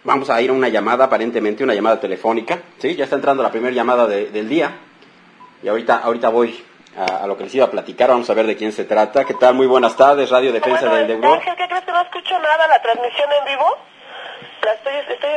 vamos a ir a una llamada, aparentemente una llamada telefónica, ¿sí? Ya está entrando la primera llamada del día. Y ahorita voy a lo que les iba a platicar, vamos a ver de quién se trata. ¿Qué tal? Muy buenas tardes, Radio Defensa del Deudor. Ángel, ¿qué crees que no escucho nada la transmisión en vivo? La estoy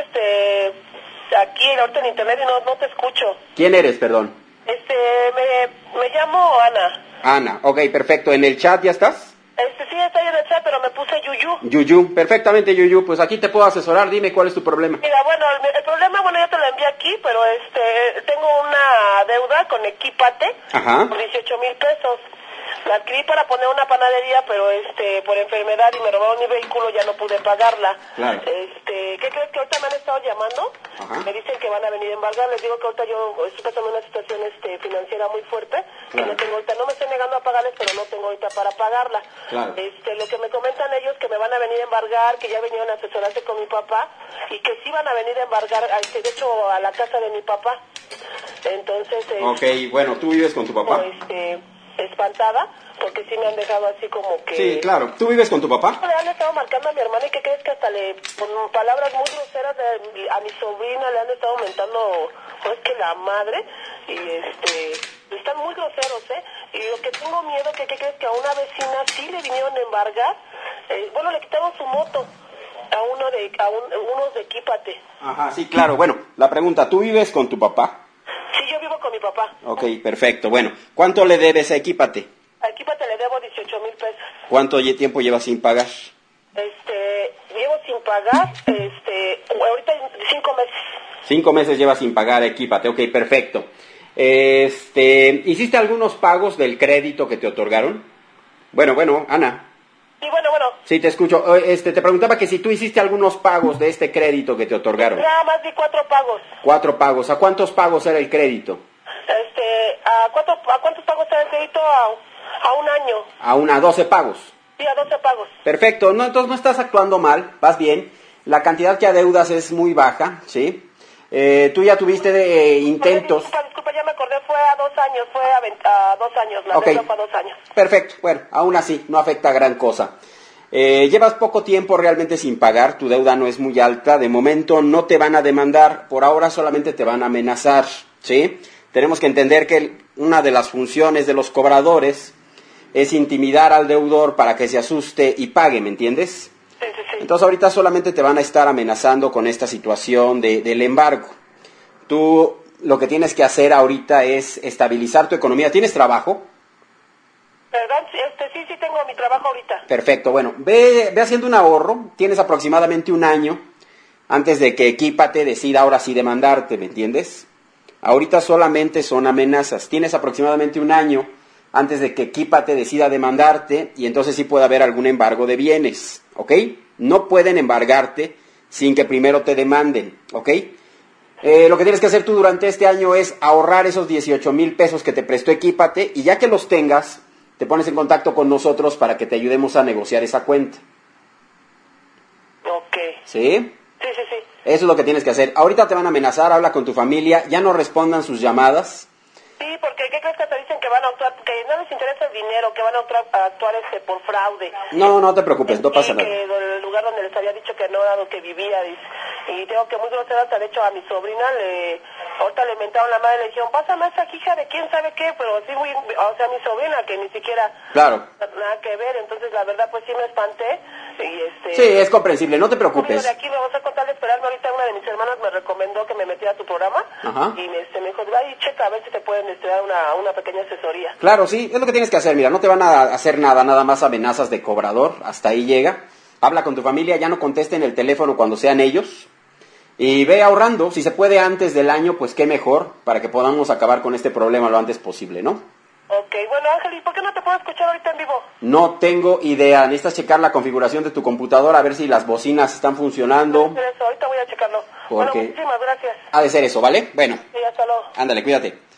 aquí ahorita en internet y no te escucho. ¿Quién eres, perdón? Me llamo Ana. Ana, ok, perfecto. ¿En el chat ya estás? Sí, estoy en el chat, pero me puse Yuyu. Yuyu, perfectamente Yuyu, pues aquí te puedo asesorar, dime cuál es tu problema. Mira, bueno, el problema, ya te lo envié aquí, pero tengo una deuda con Equípate. Ajá. Por 18,000 pesos. La adquirí para poner una panadería, pero por enfermedad y me robaron mi vehículo, ya no pude pagarla. Claro. ¿Qué crees que ahorita me han estado llamando? Ajá. Me dicen que van a venir a embargar, les digo que ahorita yo estoy pasando una situación financiera muy fuerte, claro. que no tengo ahorita, no me estoy negando a pagarles, pero no tengo ahorita para pagarla. Claro. Lo que me comentan ellos, que me van a venir a embargar, que ya vinieron a asesorarse con mi papá, y que sí van a venir a embargar, de hecho, a la casa de mi papá. Entonces... Ok, bueno, ¿tú vives con tu papá? Espantada, porque sí me han dejado así como que... Sí, claro. ¿Tú vives con tu papá? Le han estado marcando a mi hermana y ¿qué crees que hasta con palabras muy groseras a mi sobrina le han estado aumentando, pues que la madre, y están muy groseros, y lo que tengo miedo que ¿qué crees que a una vecina sí le vinieron a embargar, le quitaron su moto a unos de Equípate. Ajá, sí, claro. Bueno, la pregunta, ¿tú vives con tu papá? Sí, yo vivo con mi papá. Ok, perfecto. Bueno, ¿cuánto le debes a Equípate? A Equípate le debo 18,000 pesos. ¿Cuánto tiempo llevas sin pagar? Llevo sin pagar, ahorita 5 meses. 5 meses llevas sin pagar a Equípate, ok, perfecto. ¿Hiciste algunos pagos del crédito que te otorgaron? Bueno, Ana. Sí, bueno. Sí, te escucho. Te preguntaba que si tú hiciste algunos pagos de este crédito que te otorgaron. Nada más di 4 pagos. 4 pagos. ¿A cuántos pagos era el crédito? ¿A cuántos pagos era el crédito? A un año. A 12 pagos. Sí, a 12 pagos. Perfecto. No, entonces no estás actuando mal, vas bien. La cantidad que adeudas es muy baja, ¿sí? Tú ya tuviste intentos... Disculpa, ya me acordé, fue a 2 años, a 2 años, la deuda fue a 2 años. Perfecto, bueno, aún así, no afecta gran cosa. Llevas poco tiempo realmente sin pagar, tu deuda no es muy alta, de momento no te van a demandar, por ahora solamente te van a amenazar, ¿sí? Tenemos que entender que una de las funciones de los cobradores es intimidar al deudor para que se asuste y pague, ¿me entiendes? Sí. Entonces ahorita solamente te van a estar amenazando con esta situación del embargo. Tú lo que tienes que hacer ahorita es estabilizar tu economía. ¿Tienes trabajo? ¿Verdad? Sí tengo mi trabajo ahorita. Perfecto, bueno, ve haciendo un ahorro. Tienes aproximadamente un año antes de que Equípate decida ahora sí demandarte, ¿me entiendes? Ahorita solamente son amenazas. Tienes aproximadamente un año antes de que Equípate decida demandarte y entonces sí puede haber algún embargo de bienes, ¿ok? No pueden embargarte sin que primero te demanden, ¿ok? Lo que tienes que hacer tú durante este año es ahorrar esos 18,000 pesos que te prestó Equípate y ya que los tengas, te pones en contacto con nosotros para que te ayudemos a negociar esa cuenta. Ok. ¿Sí? Sí. Eso es lo que tienes que hacer. Ahorita te van a amenazar, habla con tu familia, ya no respondan sus llamadas. Sí, porque ¿qué crees que te dicen que van a actuar? Que no les interesa el dinero, que van a actuar por fraude. No te preocupes, no pasa nada. Que el lugar donde les había dicho que no era lo que vivía, y tengo que muy grosera, hasta de hecho a mi sobrina, ahorita le inventaron la madre, le dijeron, pásame esa hija de quién sabe qué, pero sí, mi sobrina, que ni siquiera... Claro. Nada que ver, entonces la verdad pues sí me espanté, Sí, es comprensible, no te preocupes. De aquí me vas a contar de esperarme, ahorita una de mis hermanas me recomendó que me metiera a tu programa. Ajá. Y me dijo, y checa a ver si te pueden dar una pequeña asesoría. Claro, sí, es lo que tienes que hacer, mira, no te van a hacer nada más amenazas de cobrador, hasta ahí llega. Habla con tu familia, ya no contesten el teléfono cuando sean ellos. Y ve ahorrando, si se puede antes del año, pues qué mejor, para que podamos acabar con este problema lo antes posible, ¿no? Ok, bueno Ángel, ¿y por qué no te puedo escuchar ahorita en vivo? No tengo idea, necesitas checar la configuración de tu computadora, a ver si las bocinas están funcionando. Eso, ahorita voy a checarlo. Porque... Bueno, muchísimas gracias. Ha de ser eso, ¿vale? Bueno. Sí, hasta luego. Ándale, cuídate.